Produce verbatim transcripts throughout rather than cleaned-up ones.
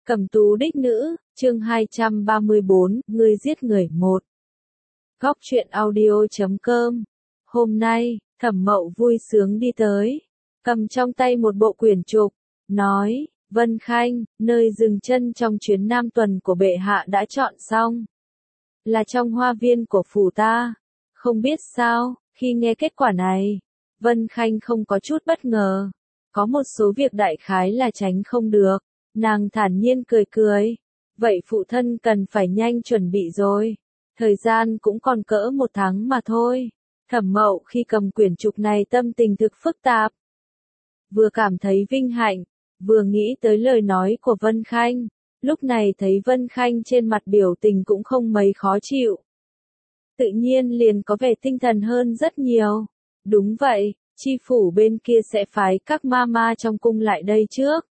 Cẩm tú đích nữ, chương hai trăm ba mươi bốn, người giết người một. Góc truyện audio chấm com. Hôm nay, Thẩm Mậu vui sướng đi tới, cầm trong tay một bộ quyển trục, nói, Vân Khanh, nơi dừng chân trong chuyến nam tuần của bệ hạ đã chọn xong. Là trong hoa viên của phủ ta. Không biết sao, khi nghe kết quả này, Vân Khanh không có chút bất ngờ. Có một số việc đại khái là tránh không được. Nàng thản nhiên cười cười. Vậy phụ thân cần phải nhanh chuẩn bị rồi. Thời gian cũng còn cỡ một tháng mà thôi. Thẩm Mậu khi cầm quyển trục này tâm tình thực phức tạp. Vừa cảm thấy vinh hạnh, vừa nghĩ tới lời nói của Vân Khanh. Lúc này thấy Vân Khanh trên mặt biểu tình cũng không mấy khó chịu. Tự nhiên liền có vẻ tinh thần hơn rất nhiều. Đúng vậy, chi phủ bên kia sẽ phái các ma ma trong cung lại đây trước.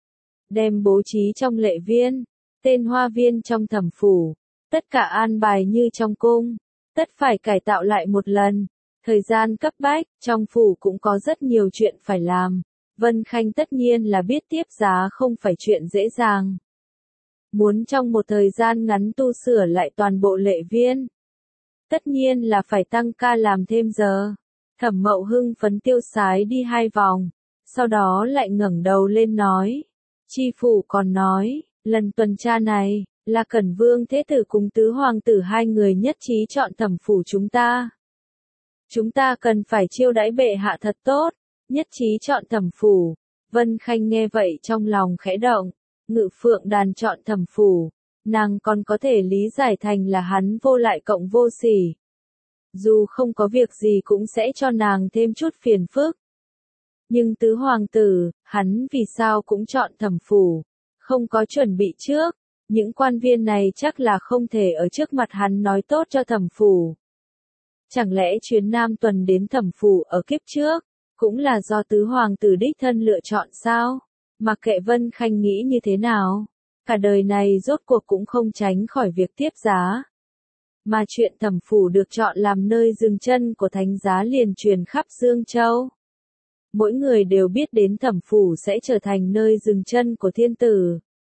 Đem bố trí trong lệ viên, tên hoa viên trong thẩm phủ, tất cả an bài như trong cung, tất phải cải tạo lại một lần. Thời gian cấp bách, trong phủ cũng có rất nhiều chuyện phải làm. Vân Khanh tất nhiên là biết tiếp giá không phải chuyện dễ dàng. Muốn trong một thời gian ngắn tu sửa lại toàn bộ lệ viên, tất nhiên là phải tăng ca làm thêm giờ. Thẩm Mậu hưng phấn tiêu sái đi hai vòng, sau đó lại ngẩng đầu lên nói. Chi phủ còn nói, lần tuần tra này, là Cẩn Vương Thế Tử cùng Tứ Hoàng tử hai người nhất trí chọn thẩm phủ chúng ta. Chúng ta cần phải chiêu đãi bệ hạ thật tốt, nhất trí chọn thẩm phủ. Vân Khanh nghe vậy trong lòng khẽ động, Ngự Phượng Đàn chọn thẩm phủ, nàng còn có thể lý giải thành là hắn vô lại cộng vô sỉ. Dù không có việc gì cũng sẽ cho nàng thêm chút phiền phức. Nhưng Tứ Hoàng tử, hắn vì sao cũng chọn thẩm phủ, không có chuẩn bị trước, những quan viên này chắc là không thể ở trước mặt hắn nói tốt cho thẩm phủ. Chẳng lẽ chuyến nam tuần đến thẩm phủ ở kiếp trước, cũng là do Tứ Hoàng tử đích thân lựa chọn sao? Mặc kệ Vân Khanh nghĩ như thế nào, cả đời này rốt cuộc cũng không tránh khỏi việc tiếp giá. Mà chuyện thẩm phủ được chọn làm nơi dừng chân của thánh giá liền truyền khắp Dương Châu. Mỗi người đều biết đến thẩm phủ sẽ trở thành nơi dừng chân của thiên tử.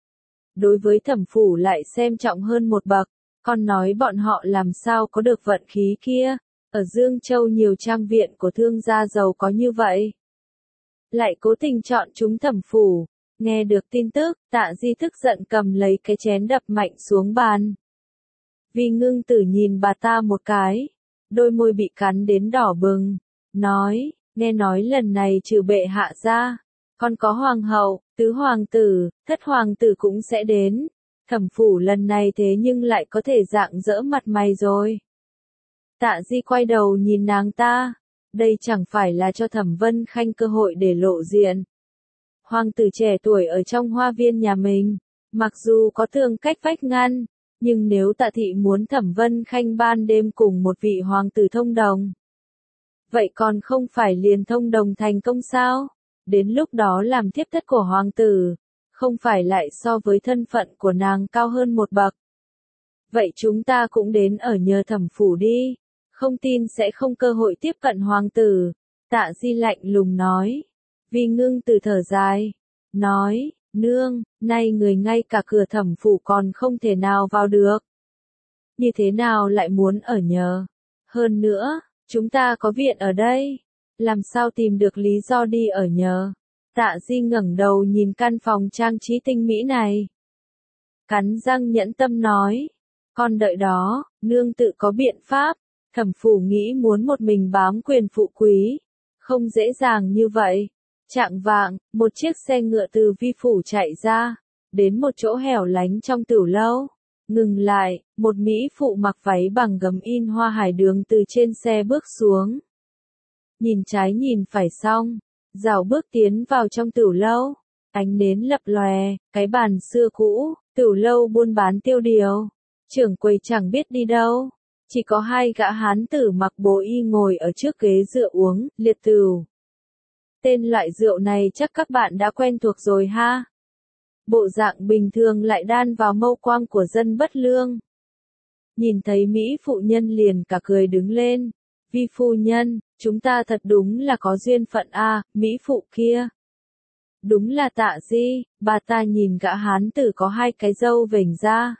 Đối với thẩm phủ lại xem trọng hơn một bậc, còn nói bọn họ làm sao có được vận khí kia. Ở Dương Châu nhiều trang viện của thương gia giàu có như vậy, lại cố tình chọn chúng thẩm phủ. Nghe được tin tức, Tạ Di tức giận cầm lấy cái chén đập mạnh xuống bàn. Vi Ngưng Tử nhìn bà ta một cái, đôi môi bị cắn đến đỏ bừng, nói, nghe nói lần này trừ bệ hạ ra, còn có hoàng hậu, tứ hoàng tử, thất hoàng tử cũng sẽ đến. Thẩm phủ lần này thế nhưng lại có thể rạng rỡ mặt mày rồi. Tạ Di quay đầu nhìn nàng ta, đây chẳng phải là cho Thẩm Vân Khanh cơ hội để lộ diện. Hoàng tử trẻ tuổi ở trong hoa viên nhà mình, mặc dù có tường cách vách ngăn, nhưng nếu Tạ thị muốn Thẩm Vân Khanh ban đêm cùng một vị hoàng tử thông đồng, vậy còn không phải liền thông đồng thành công sao? Đến lúc đó làm thiếp thất của hoàng tử, không phải lại so với thân phận của nàng cao hơn một bậc. Vậy chúng ta cũng đến ở nhờ thẩm phủ đi, không tin sẽ không cơ hội tiếp cận hoàng tử. Tạ Di lạnh lùng nói. Vi Ngưng Tử thở dài, nói, nương, nay người ngay cả cửa thẩm phủ còn không thể nào vào được. Như thế nào lại muốn ở nhờ? Hơn nữa, chúng ta có viện ở đây, làm sao tìm được lý do đi ở nhờ? Tạ Di ngẩng đầu nhìn căn phòng trang trí tinh mỹ này, cắn răng nhẫn tâm nói, con đợi đó, nương tự có biện pháp. Thẩm phủ nghĩ muốn một mình bám quyền phụ quý, không dễ dàng như vậy. Chạng vạng, một chiếc xe ngựa từ vi phủ chạy ra, đến một chỗ hẻo lánh trong tửu lâu. Ngừng lại, một mỹ phụ mặc váy bằng gấm in hoa hải đường từ trên xe bước xuống. Nhìn trái nhìn phải xong, rảo bước tiến vào trong tửu lâu. Ánh nến lập lòe, cái bàn xưa cũ, tửu lâu buôn bán tiêu điều. Trưởng quầy chẳng biết đi đâu. Chỉ có hai gã hán tử mặc bố y ngồi ở trước ghế dựa uống, liệt tửu. Tên loại rượu này chắc các bạn đã quen thuộc rồi ha. Bộ dạng bình thường lại đan vào mâu quang của dân bất lương. Nhìn thấy Mỹ phụ nhân liền cả cười đứng lên. Vi phu nhân, chúng ta thật đúng là có duyên phận a, Mỹ phụ kia. Đúng là Tạ Di, bà ta nhìn gã hán tử có hai cái râu vểnh ra.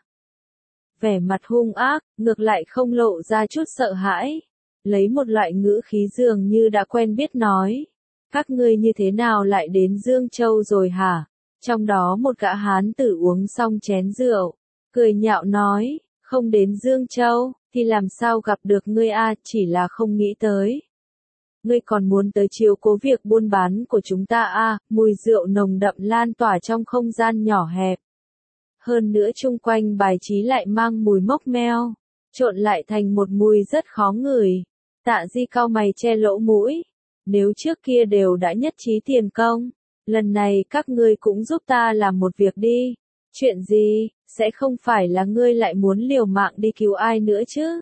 Vẻ mặt hung ác, ngược lại không lộ ra chút sợ hãi. Lấy một loại ngữ khí dường như đã quen biết nói. Các ngươi như thế nào lại đến Dương Châu rồi hả? Trong đó một gã hán tử uống xong chén rượu, cười nhạo nói, không đến Dương Châu, thì làm sao gặp được ngươi a, chỉ là không nghĩ tới. Ngươi còn muốn tới chiếu cố việc buôn bán của chúng ta a, mùi rượu nồng đậm lan tỏa trong không gian nhỏ hẹp. Hơn nữa chung quanh bài trí lại mang mùi mốc meo, trộn lại thành một mùi rất khó ngửi. Tạ Di cau mày che lỗ mũi. Nếu trước kia đều đã nhất trí tiền công, lần này các ngươi cũng giúp ta làm một việc đi. Chuyện gì, sẽ không phải là ngươi lại muốn liều mạng đi cứu ai nữa chứ?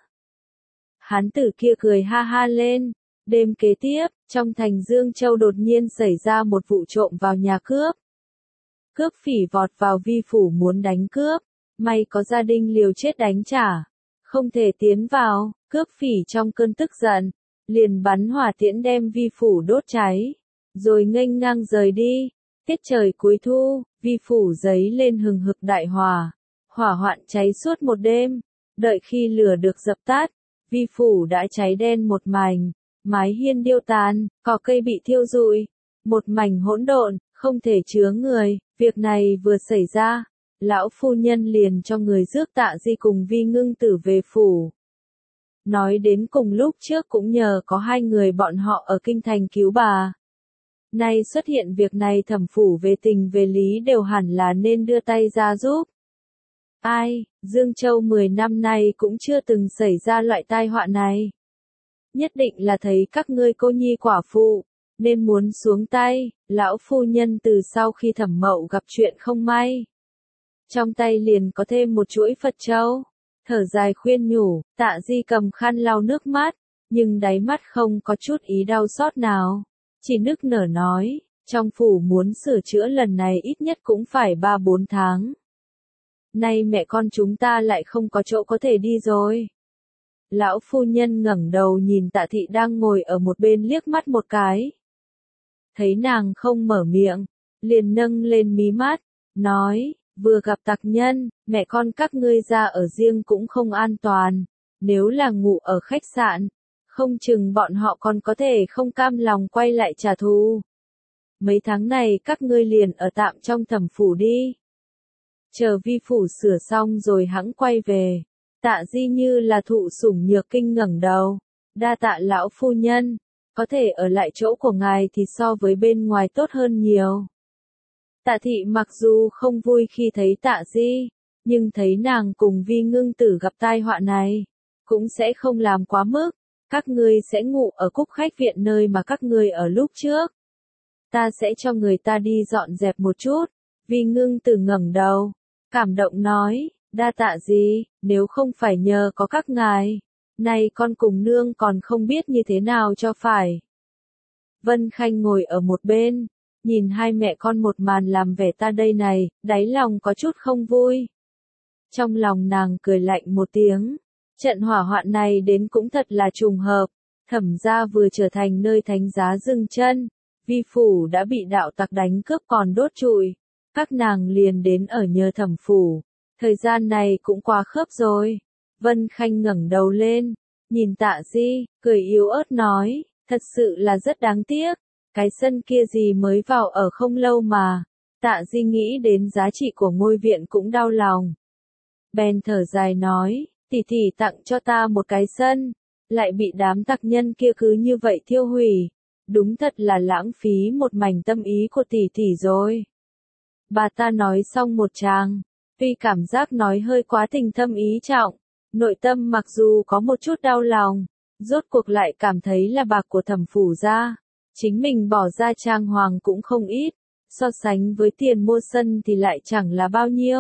Hán tử kia cười ha ha lên. Đêm kế tiếp, trong thành Dương Châu đột nhiên xảy ra một vụ trộm vào nhà cướp. Cướp phỉ vọt vào vi phủ muốn đánh cướp, may có gia đình liều chết đánh trả. Không thể tiến vào, cướp phỉ trong cơn tức giận, liền bắn hỏa tiễn đem vi phủ đốt cháy, rồi nghênh ngang rời đi. Tiết trời cuối thu, vi phủ giấy lên hừng hực đại hỏa, hỏa hoạn cháy suốt một đêm, đợi khi lửa được dập tắt, vi phủ đã cháy đen một mảnh, mái hiên điêu tàn, cỏ cây bị thiêu rụi, một mảnh hỗn độn, không thể chứa người. Việc này vừa xảy ra, lão phu nhân liền cho người rước Tạ Di cùng Vi Ngưng Tử về phủ. Nói đến cùng lúc trước cũng nhờ có hai người bọn họ ở kinh thành cứu bà. Nay xuất hiện việc này thẩm phủ về tình về lý đều hẳn là nên đưa tay ra giúp. Ai, Dương Châu mười năm nay cũng chưa từng xảy ra loại tai họa này. Nhất định là thấy các ngươi cô nhi quả phụ, nên muốn xuống tay. Lão phu nhân từ sau khi Thẩm Mậu gặp chuyện không may, trong tay liền có thêm một chuỗi Phật châu, thở dài khuyên nhủ. Tạ Di cầm khăn lau nước mắt, nhưng đáy mắt không có chút ý đau xót nào, chỉ nức nở nói, trong phủ muốn sửa chữa lần này ít nhất cũng phải ba bốn tháng. Nay mẹ con chúng ta lại không có chỗ có thể đi rồi. Lão phu nhân ngẩng đầu nhìn Tạ Thị đang ngồi ở một bên liếc mắt một cái. Thấy nàng không mở miệng, liền nâng lên mí mắt, nói, vừa gặp tặc nhân, mẹ con các ngươi ra ở riêng cũng không an toàn, nếu là ngủ ở khách sạn, không chừng bọn họ còn có thể không cam lòng quay lại trả thù. Mấy tháng này các ngươi liền ở tạm trong thẩm phủ đi. Chờ vi phủ sửa xong rồi hẵng quay về. Tạ Di như là thụ sủng nhược kinh ngẩng đầu. Đa tạ lão phu nhân, có thể ở lại chỗ của ngài thì so với bên ngoài tốt hơn nhiều. Tạ Thị mặc dù không vui khi thấy Tạ Di, nhưng thấy nàng cùng Vi Ngưng Tử gặp tai họa này, cũng sẽ không làm quá mức. Các ngươi sẽ ngủ ở cúc khách viện nơi mà các ngươi ở lúc trước. Ta sẽ cho người ta đi dọn dẹp một chút. Vi Ngưng Tử ngẩng đầu, cảm động nói, đa tạ gì, nếu không phải nhờ có các ngài, nay con cùng nương còn không biết như thế nào cho phải. Vân Khanh ngồi ở một bên, nhìn hai mẹ con một màn làm vẻ ta đây này, đáy lòng có chút không vui. Trong lòng nàng cười lạnh một tiếng, trận hỏa hoạn này đến cũng thật là trùng hợp, Thẩm gia vừa trở thành nơi thánh giá dừng chân, vi phủ đã bị đạo tặc đánh cướp còn đốt trụi, các nàng liền đến ở nhờ Thẩm phủ, thời gian này cũng quá khớp rồi. Vân Khanh ngẩng đầu lên, nhìn Tạ Di, cười yếu ớt nói, thật sự là rất đáng tiếc, cái sân kia gì mới vào ở không lâu mà. Tạ Di nghĩ đến giá trị của ngôi viện cũng đau lòng. Bèn thở dài nói, tỷ tỷ tặng cho ta một cái sân, lại bị đám tặc nhân kia cứ như vậy thiêu hủy. Đúng thật là lãng phí một mảnh tâm ý của tỷ tỷ rồi. Bà ta nói xong một tràng, tuy cảm giác nói hơi quá tình thâm ý trọng, nội tâm mặc dù có một chút đau lòng, rốt cuộc lại cảm thấy là bạc của Thẩm phủ ra, chính mình bỏ ra trang hoàng cũng không ít, so sánh với tiền mua sân thì lại chẳng là bao nhiêu.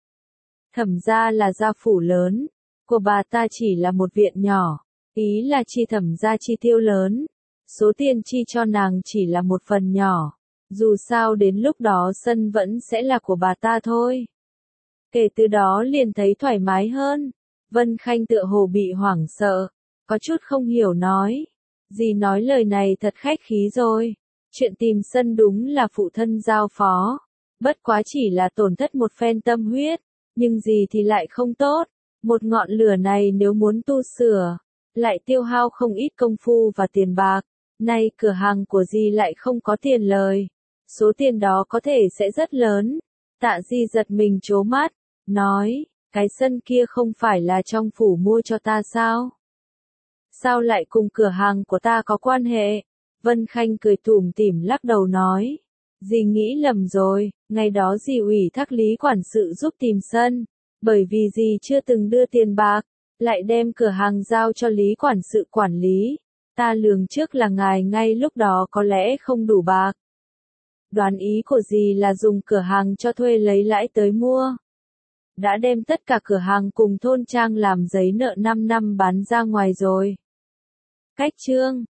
Thẩm gia là gia phủ lớn, của bà ta chỉ là một viện nhỏ, ý là chi Thẩm gia chi tiêu lớn, số tiền chi cho nàng chỉ là một phần nhỏ, dù sao đến lúc đó sân vẫn sẽ là của bà ta thôi. Kể từ đó liền thấy thoải mái hơn. Vân Khanh tựa hồ bị hoảng sợ, có chút không hiểu nói, dì nói lời này thật khách khí rồi, Chuyện tìm sân đúng là phụ thân giao phó. Bất quá chỉ là tổn thất một phen tâm huyết, nhưng gì thì lại không tốt. Một ngọn lửa này nếu muốn tu sửa, lại tiêu hao không ít công phu và tiền bạc. Nay cửa hàng của dì lại không có tiền lời. Số tiền đó có thể sẽ rất lớn. Tạ Di giật mình trố mắt, nói, cái sân kia không phải là trong phủ mua cho ta sao? Sao lại cùng cửa hàng của ta có quan hệ? Vân Khanh cười tủm tỉm lắc đầu nói, dì nghĩ lầm rồi, ngày đó dì ủy thác Lý quản sự giúp tìm sân, bởi vì dì chưa từng đưa tiền bạc, lại đem cửa hàng giao cho Lý quản sự quản lý. Ta lường trước là ngài ngay lúc đó có lẽ không đủ bạc. Đoán ý của dì là dùng cửa hàng cho thuê lấy lãi tới mua. Đã đem tất cả cửa hàng cùng thôn trang làm giấy nợ năm năm bán ra ngoài rồi. Cách chương